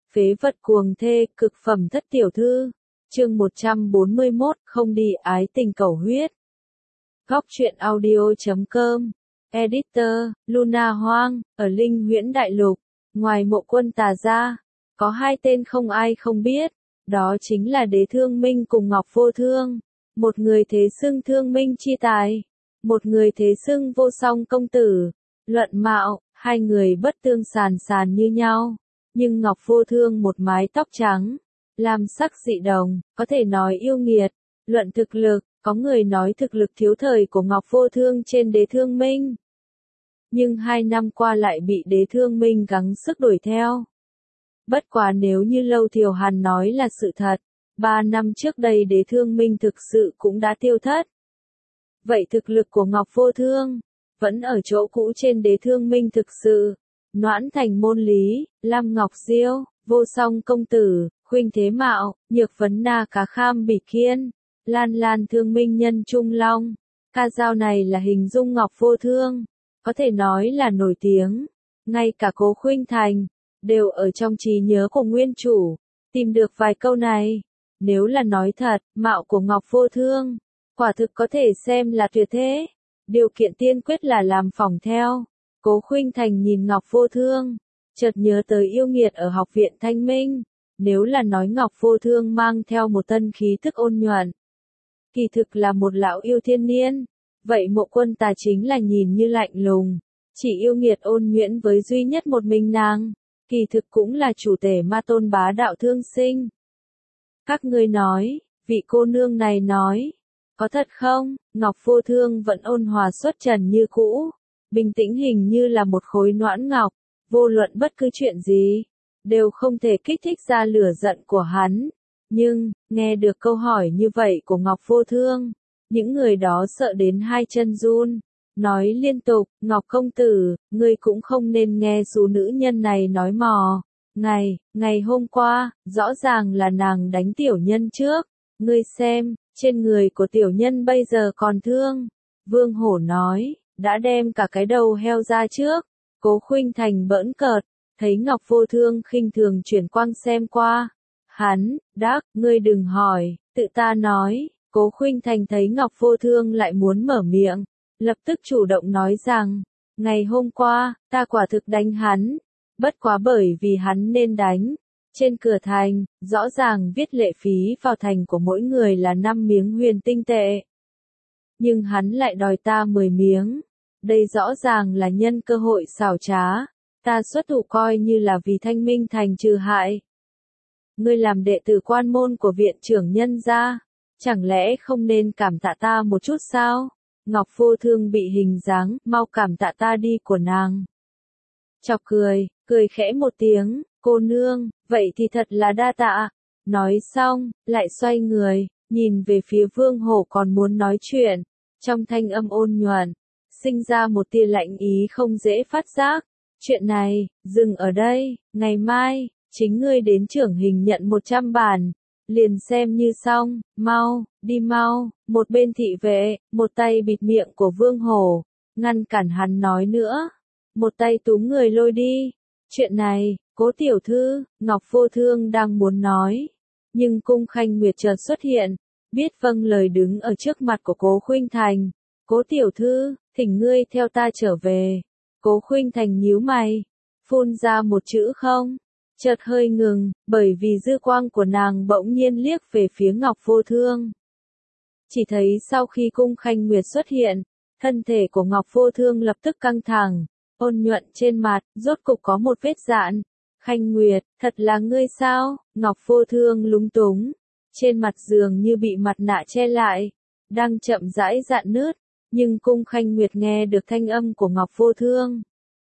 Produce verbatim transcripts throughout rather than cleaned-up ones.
Phế vật cuồng thê, cực phẩm thất tiểu thư. Chương một trăm bốn mươi mốt, không đi ái tình cầu huyết. Góc truyện audio chấm com. Editor, Luna Hoang, ở Linh Huyễn Đại Lục. Ngoài Mộ Quân Tà ra, có hai tên không ai không biết. Đó chính là Đế Thương Minh cùng Ngọc Vô Thương. Một người thế xưng Thương Minh chi tài. Một người thế xưng Vô Song công tử. Luận mạo, hai người bất tương sàn sàn như nhau. Nhưng Ngọc Vô Thương một mái tóc trắng, làm sắc dị đồng, có thể nói yêu nghiệt. Luận thực lực, có người nói thực lực thiếu thời của Ngọc Vô Thương trên Đế Thương Minh. Nhưng hai năm qua lại bị Đế Thương Minh gắng sức đuổi theo. Bất quá nếu như Lâu Thiều Hàn nói là sự thật, ba năm trước đây Đế Thương Minh thực sự cũng đã tiêu thất. Vậy thực lực của Ngọc Vô Thương, vẫn ở chỗ cũ trên Đế Thương Minh thực sự. Noãn Thành Môn Lý, Lam Ngọc Diêu, Vô Song công tử, Khuynh Thế Mạo, Nhược Vấn Na Cá Kham Bỉ Kiên, Lan Lan Thương Minh Nhân Trung Long. Ca dao này là hình dung Ngọc Vô Thương, có thể nói là nổi tiếng. Ngay cả Cố Khuynh Thành, đều ở trong trí nhớ của nguyên chủ, tìm được vài câu này. Nếu là nói thật, mạo của Ngọc Vô Thương, quả thực có thể xem là tuyệt thế. Điều kiện tiên quyết là làm phỏng theo. Cố Khuynh Thành nhìn Ngọc Vô Thương, chợt nhớ tới yêu nghiệt ở học viện Thanh Minh. Nếu là nói Ngọc Vô Thương mang theo một tân khí thức ôn nhuận, kỳ thực là một lão yêu thiên niên, vậy Mộ Quân Tà chính là nhìn như lạnh lùng, chỉ yêu nghiệt ôn nhuyễn với duy nhất một mình nàng, kỳ thực cũng là chủ tể ma tôn bá đạo thương sinh. Các ngươi nói, vị cô nương này nói, có thật không? Ngọc Vô Thương vẫn ôn hòa xuất trần như cũ, bình tĩnh hình như là một khối noãn ngọc, vô luận bất cứ chuyện gì, đều không thể kích thích ra lửa giận của hắn. Nhưng, nghe được câu hỏi như vậy của Ngọc Vô Thương, những người đó sợ đến hai chân run, nói liên tục, Ngọc công tử, ngươi cũng không nên nghe số nữ nhân này nói mò. Ngày, ngày hôm qua, rõ ràng là nàng đánh tiểu nhân trước, ngươi xem, trên người của tiểu nhân bây giờ còn thương. Vương Hổ nói, đã đem cả cái đầu heo ra trước. Cố Khuynh Thành bỡn cợt, thấy Ngọc Vô Thương khinh thường chuyển quang xem qua. Hắn, đắc, ngươi đừng hỏi, tự ta nói. Cố Khuynh Thành thấy Ngọc Vô Thương lại muốn mở miệng, lập tức chủ động nói rằng, ngày hôm qua, ta quả thực đánh hắn, bất quá bởi vì hắn nên đánh. Trên cửa thành, rõ ràng viết lệ phí vào thành của mỗi người là năm miếng huyền tinh tệ. Nhưng hắn lại đòi ta mười miếng. Đây rõ ràng là nhân cơ hội xảo trá. Ta xuất thủ coi như là vì Thanh Minh thành trừ hại. Ngươi làm đệ tử quan môn của viện trưởng nhân gia, chẳng lẽ không nên cảm tạ ta một chút sao? Ngọc Vô Thương bị hình dáng, mau cảm tạ ta đi của nàng. Chọc cười, cười khẽ một tiếng, cô nương, vậy thì thật là đa tạ. Nói xong, lại xoay người, nhìn về phía Vương Hổ còn muốn nói chuyện, trong thanh âm ôn nhuận, sinh ra một tia lạnh ý không dễ phát giác. Chuyện này, dừng ở đây, ngày mai, chính ngươi đến trưởng hình nhận một trăm bản, liền xem như xong, mau, đi mau. Một bên thị vệ, một tay bịt miệng của Vương Hổ, ngăn cản hắn nói nữa, một tay túm người lôi đi. Chuyện này, Cố tiểu thư, Ngọc Vô Thương đang muốn nói, nhưng Cung Khanh Nguyệt chợt xuất hiện, biết vâng lời đứng ở trước mặt của Cố Khuynh Thành. Cố tiểu thư, thỉnh ngươi theo ta trở về. Cố Khuynh Thành nhíu mày, phun ra một chữ không, chợt hơi ngừng, bởi vì dư quang của nàng bỗng nhiên liếc về phía Ngọc Vô Thương. Chỉ thấy sau khi Cung Khanh Nguyệt xuất hiện, thân thể của Ngọc Vô Thương lập tức căng thẳng, ôn nhuận trên mặt, rốt cục có một vết dạn. Khanh Nguyệt, thật là ngươi sao? Ngọc Vô Thương lúng túng, trên mặt dường như bị mặt nạ che lại, đang chậm rãi dạn nứt, nhưng Cung Khanh Nguyệt nghe được thanh âm của Ngọc Vô Thương.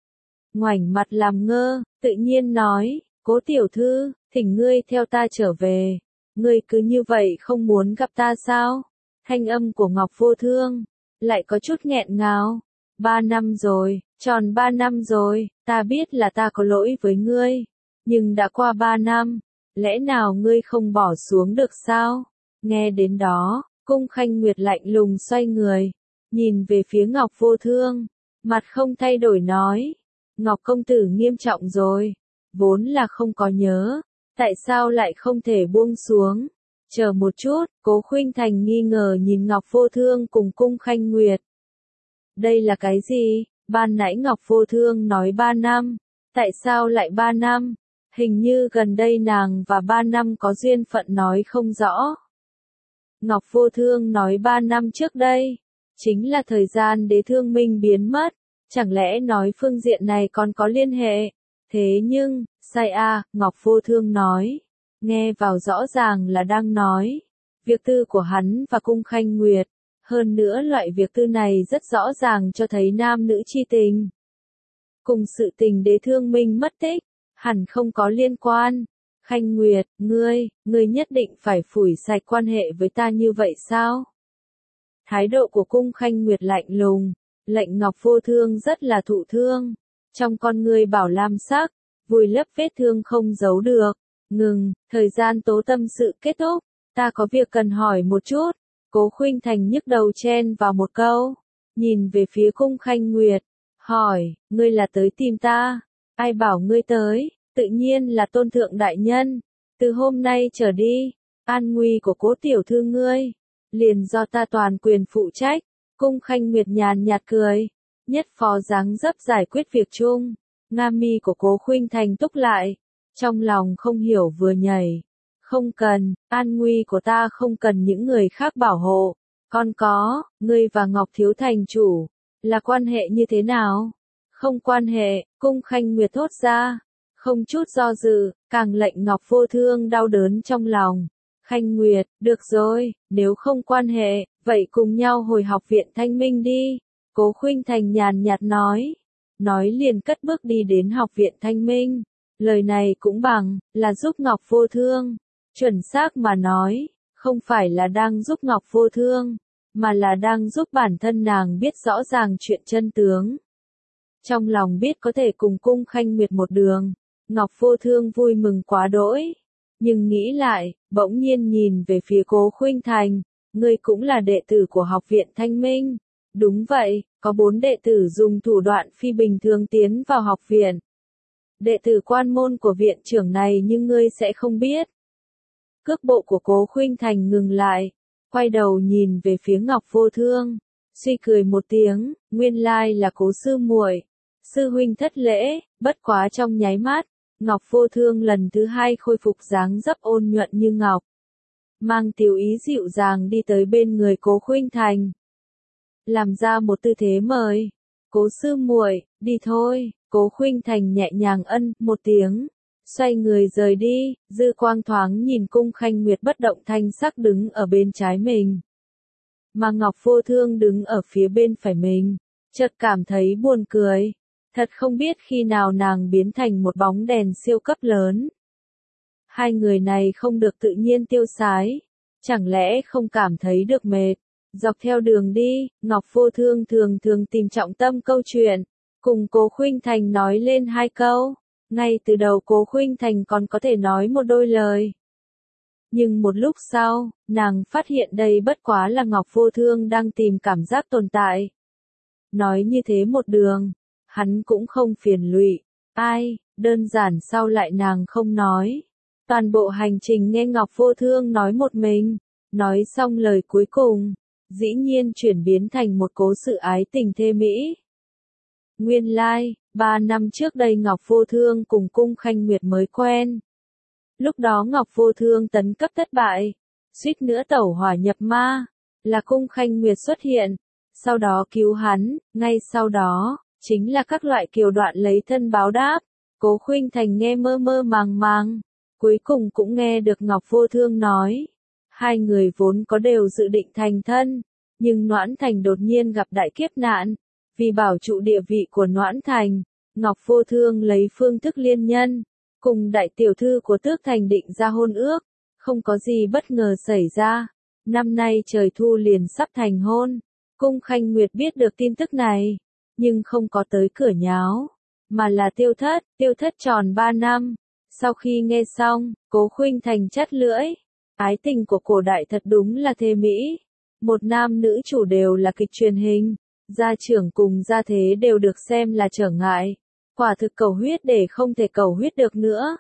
Ngoảnh mặt làm ngơ, tự nhiên nói, Cố tiểu thư, thỉnh ngươi theo ta trở về, ngươi cứ như vậy không muốn gặp ta sao? Thanh âm của Ngọc Vô Thương, lại có chút nghẹn ngào. Ba năm rồi, tròn ba năm rồi, ta biết là ta có lỗi với ngươi. Nhưng đã qua ba năm, lẽ nào ngươi không bỏ xuống được sao? Nghe đến đó, Cung Khanh Nguyệt lạnh lùng xoay người, nhìn về phía Ngọc Vô Thương, mặt không thay đổi nói, Ngọc công tử nghiêm trọng rồi, vốn là không có nhớ, Tại sao lại không thể buông xuống? Chờ một chút, Cố Khuynh Thành nghi ngờ nhìn Ngọc Vô Thương cùng Cung Khanh Nguyệt. Đây là cái gì? Ban nãy Ngọc Vô Thương nói ba năm. Tại sao lại ba năm? Hình như gần đây nàng và ba năm có duyên phận nói không rõ. Ngọc Vô Thương nói ba năm trước đây, chính là thời gian Đế Thương Minh biến mất. Chẳng lẽ nói phương diện này còn có liên hệ? Thế nhưng, sai a, Ngọc Vô Thương nói. Nghe vào rõ ràng là đang nói. Việc tư của hắn và Cung Khanh Nguyệt. Hơn nữa loại việc tư này rất rõ ràng cho thấy nam nữ chi tình. Cùng sự tình Đế Thương Minh mất tích, hẳn không có liên quan. Khanh Nguyệt, ngươi, ngươi nhất định phải phủi sạch quan hệ với ta như vậy sao? Thái độ của Cung Khanh Nguyệt lạnh lùng, lệnh Ngọc Vô Thương rất là thụ thương. Trong con ngươi bảo lam sắc, vùi lấp vết thương không giấu được. Ngừng, thời gian tố tâm sự kết thúc, ta có việc cần hỏi một chút. Cố Khuynh Thành nhức đầu chen vào một câu, nhìn về phía Cung Khanh Nguyệt, hỏi, ngươi là tới tìm ta? Ai bảo ngươi tới? Tự nhiên là Tôn Thượng Đại Nhân. Từ hôm nay trở đi, an nguy của Cố tiểu thư ngươi, liền do ta toàn quyền phụ trách. Cung Khanh Nguyệt nhàn nhạt cười, nhất phó dáng dấp giải quyết việc chung. Nga mi của Cố Khuynh Thành túc lại, trong lòng không hiểu vừa nhảy. Không cần, an nguy của ta không cần những người khác bảo hộ. Còn có, ngươi và Ngọc Thiếu Thành chủ, là quan hệ như thế nào? Không quan hệ, Cung Khanh Nguyệt thốt ra, không chút do dự, càng lệnh Ngọc Vô Thương đau đớn trong lòng. Khanh Nguyệt, được rồi, nếu không quan hệ, vậy cùng nhau hồi học viện Thanh Minh đi. Cố Khuynh Thành nhàn nhạt nói. Nói liền cất bước đi đến học viện Thanh Minh. Lời này cũng bằng, là giúp Ngọc Vô Thương. Chuẩn xác mà nói, không phải là đang giúp Ngọc Vô Thương, mà là đang giúp bản thân nàng biết rõ ràng chuyện chân tướng. Trong lòng biết có thể cùng Cung Khanh Nguyệt một đường, Ngọc Vô Thương vui mừng quá đỗi. Nhưng nghĩ lại, bỗng nhiên nhìn về phía Cố Khuynh Thành, ngươi cũng là đệ tử của học viện Thanh Minh. Đúng vậy, có bốn đệ tử dùng thủ đoạn phi bình thường tiến vào học viện. Đệ tử quan môn của viện trưởng này nhưng ngươi sẽ không biết. Cước bộ của Cố Khuynh Thành ngừng lại, quay đầu nhìn về phía Ngọc Vô Thương, suy cười một tiếng, nguyên lai là Cố sư muội. Sư huynh thất lễ, bất quá trong nháy mắt, Ngọc Vô Thương lần thứ hai khôi phục dáng dấp ôn nhuận như ngọc. Mang tiểu ý dịu dàng đi tới bên người Cố Khuynh Thành. Làm ra một tư thế mời. Cố sư muội, đi thôi. Cố Khuynh Thành nhẹ nhàng ân một tiếng. Xoay người rời đi, dư quang thoáng nhìn Cung Khanh Nguyệt bất động thanh sắc đứng ở bên trái mình. Mà Ngọc Vô Thương đứng ở phía bên phải mình. Chợt cảm thấy buồn cười. Thật không biết khi nào nàng biến thành một bóng đèn siêu cấp lớn. Hai người này không được tự nhiên tiêu sái. Chẳng lẽ không cảm thấy được mệt. Dọc theo đường đi, Ngọc Vô Thương thường thường tìm trọng tâm câu chuyện. Cùng Cố Khuynh Thành nói lên hai câu. Ngay từ đầu Cố Khuynh Thành còn có thể nói một đôi lời. Nhưng một lúc sau, nàng phát hiện đây bất quá là Ngọc Vô Thương đang tìm cảm giác tồn tại. Nói như thế một đường, hắn cũng không phiền lụy. Ai, đơn giản sau lại nàng không nói. Toàn bộ hành trình nghe Ngọc Vô Thương nói một mình. Nói xong lời cuối cùng, dĩ nhiên chuyển biến thành một cố sự ái tình thê mỹ. Nguyên lai, like, ba năm trước đây Ngọc Vô Thương cùng Cung Khanh Nguyệt mới quen. Lúc đó Ngọc Vô Thương tấn cấp thất bại, suýt nữa tẩu hỏa nhập ma, là Cung Khanh Nguyệt xuất hiện, sau đó cứu hắn, ngay sau đó, chính là các loại kiều đoạn lấy thân báo đáp. Cố Khuynh Thành nghe mơ mơ màng màng, cuối cùng cũng nghe được Ngọc Vô Thương nói. Hai người vốn có đều dự định thành thân, nhưng Noãn Thành đột nhiên gặp đại kiếp nạn. Vì bảo trụ địa vị của Noãn Thành, Ngọc Vô Thương lấy phương thức liên nhân, cùng đại tiểu thư của Tước Thành định ra hôn ước. Không có gì bất ngờ xảy ra. Năm nay trời thu liền sắp thành hôn. Cung Khanh Nguyệt biết được tin tức này, nhưng không có tới cửa nháo, mà là tiêu thất, tiêu thất tròn ba năm. Sau khi nghe xong, Cố Khuynh Thành chắt lưỡi. Ái tình của cổ đại thật đúng là thê mỹ. Một nam nữ chủ đều là kịch truyền hình. Gia trưởng cùng gia thế đều được xem là trở ngại. Quả thực cầu huyết để không thể cầu huyết được nữa.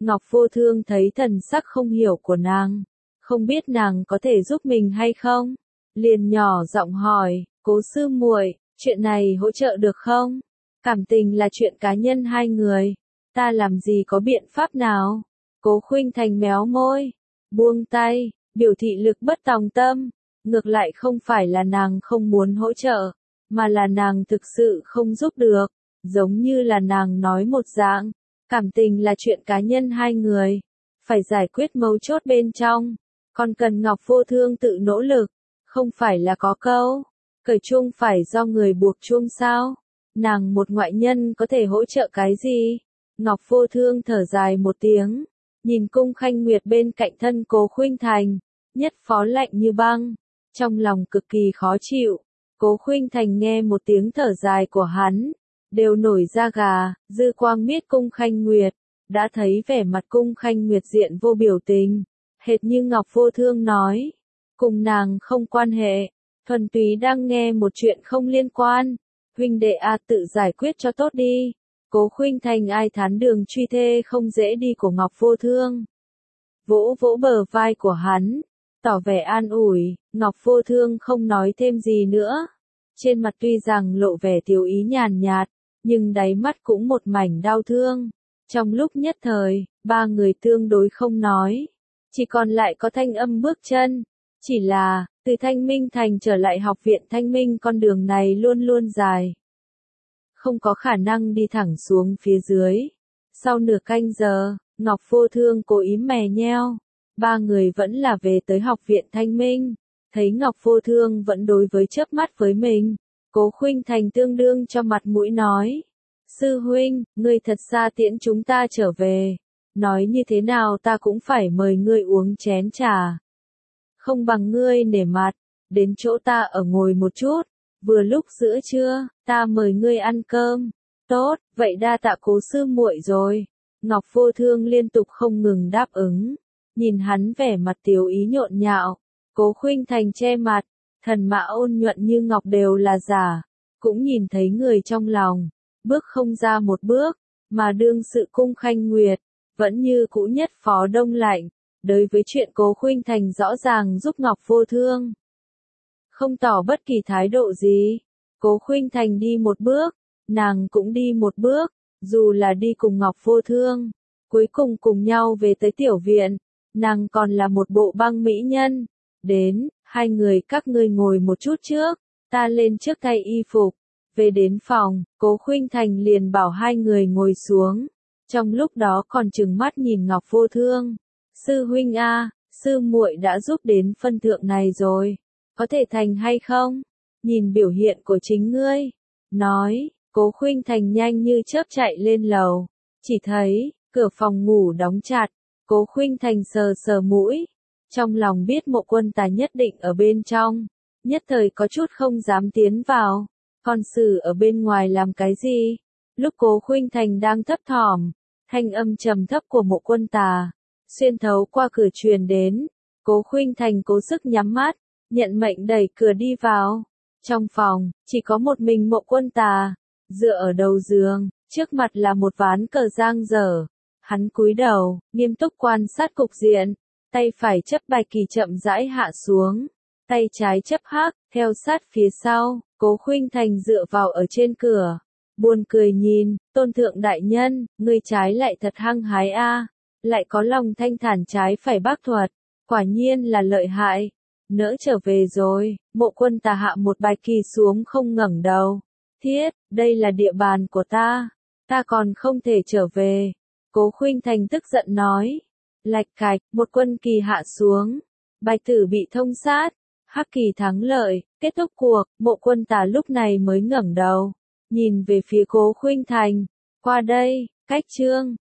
Ngọc Vô Thương thấy thần sắc không hiểu của nàng, không biết nàng có thể giúp mình hay không, liền nhỏ giọng hỏi, Cố sư muội, chuyện này hỗ trợ được không? Cảm tình là chuyện cá nhân hai người, ta làm gì có biện pháp nào? Cố Khuynh Thành méo môi, buông tay, biểu thị lực bất tòng tâm, ngược lại không phải là nàng không muốn hỗ trợ, mà là nàng thực sự không giúp được, giống như là nàng nói một dạng, cảm tình là chuyện cá nhân hai người, phải giải quyết mấu chốt bên trong, còn cần Ngọc Vô Thương tự nỗ lực, không phải là có câu, cởi chuông phải do người buộc chuông sao, nàng một ngoại nhân có thể hỗ trợ cái gì? Ngọc Vô Thương thở dài một tiếng, nhìn Cung Khanh Nguyệt bên cạnh thân Cố Khuynh Thành, nhất phó lạnh như băng, trong lòng cực kỳ khó chịu. Cố Khuynh Thành nghe một tiếng thở dài của hắn, đều nổi da gà, dư quang miết Cung Khanh Nguyệt, đã thấy vẻ mặt Cung Khanh Nguyệt diện vô biểu tình, hệt như Ngọc Vô Thương nói, cùng nàng không quan hệ, thuần túy đang nghe một chuyện không liên quan, huynh đệ a tự giải quyết cho tốt đi. Cố Khuynh Thành ai thán đường truy thê không dễ đi của Ngọc Vô Thương, vỗ vỗ bờ vai của hắn, tỏ vẻ an ủi. Ngọc Vô Thương không nói thêm gì nữa, trên mặt tuy rằng lộ vẻ tiểu ý nhàn nhạt, nhưng đáy mắt cũng một mảnh đau thương. Trong lúc nhất thời, ba người tương đối không nói, chỉ còn lại có thanh âm bước chân. Chỉ là, từ Thanh Minh Thành trở lại học viện Thanh Minh con đường này luôn luôn dài, không có khả năng đi thẳng xuống phía dưới. Sau nửa canh giờ, Ngọc Vô Thương cố ý mè nheo, ba người vẫn là về tới học viện Thanh Minh, thấy Ngọc Vô Thương vẫn đối với chớp mắt với mình, Cố Khuynh Thành tương đương cho mặt mũi nói, sư huynh, ngươi thật xa tiễn chúng ta trở về, nói như thế nào ta cũng phải mời ngươi uống chén trà. Không bằng ngươi nể mặt, đến chỗ ta ở ngồi một chút, vừa lúc giữa trưa, ta mời ngươi ăn cơm. Tốt, vậy đa tạ Cố sư muội rồi. Ngọc Vô Thương liên tục không ngừng đáp ứng, nhìn hắn vẻ mặt tiểu ý nhộn nhạo, Cố Khuynh Thành che mặt, thần mã ôn nhuận như ngọc đều là giả, cũng nhìn thấy người trong lòng, bước không ra một bước, mà đương sự Cung Khanh Nguyệt, vẫn như cũ nhất phó đông lạnh, đối với chuyện Cố Khuynh Thành rõ ràng giúp Ngọc Vô Thương, không tỏ bất kỳ thái độ gì. Cố Khuynh Thành đi một bước, nàng cũng đi một bước, dù là đi cùng Ngọc Vô Thương, cuối cùng cùng nhau về tới tiểu viện, nàng còn là một bộ băng mỹ nhân. Đến, hai người các ngươi ngồi một chút trước, ta lên trước thay y phục. Về đến phòng, Cố Khuynh Thành liền bảo hai người ngồi xuống, trong lúc đó còn trừng mắt nhìn Ngọc Vô Thương. Sư huynh a, sư muội đã giúp đến phân thượng này rồi, có thể thành hay không? Nhìn biểu hiện của chính ngươi. Nói, Cố Khuynh Thành nhanh như chớp chạy lên lầu, chỉ thấy, cửa phòng ngủ đóng chặt, Cố Khuynh Thành sờ sờ mũi, trong lòng biết Mộ Quân Tà nhất định ở bên trong, nhất thời có chút không dám tiến vào, con sử ở bên ngoài làm cái gì? Lúc Cố Khuynh Thành đang thấp thỏm, thanh âm trầm thấp của Mộ Quân Tà xuyên thấu qua cửa truyền đến, Cố Khuynh Thành cố sức nhắm mắt, nhận mệnh đẩy cửa đi vào. Trong phòng, chỉ có một mình Mộ Quân Tà, dựa ở đầu giường, trước mặt là một ván cờ giang dở. Hắn cúi đầu, nghiêm túc quan sát cục diện, tay phải chấp bài kỳ chậm rãi hạ xuống, tay trái chấp hắc, theo sát phía sau, Cố Khuynh Thành dựa vào ở trên cửa, buồn cười nhìn, tôn thượng đại nhân, ngươi trái lại thật hăng hái a, lại có lòng thanh thản trái phải bác thuật, quả nhiên là lợi hại. Nỡ trở về rồi, Mộ Quân Tà hạ một bài kỳ xuống không ngẩng đầu. Thiết, đây là địa bàn của ta, ta còn không thể trở về. Cố Khuynh Thành tức giận nói. Lạch cạch, một quân kỳ hạ xuống, bài tử bị thông sát, hắc kỳ thắng lợi, kết thúc cuộc. Mộ Quân Tà lúc này mới ngẩng đầu, nhìn về phía Cố Khuynh Thành. Qua đây, cách chương.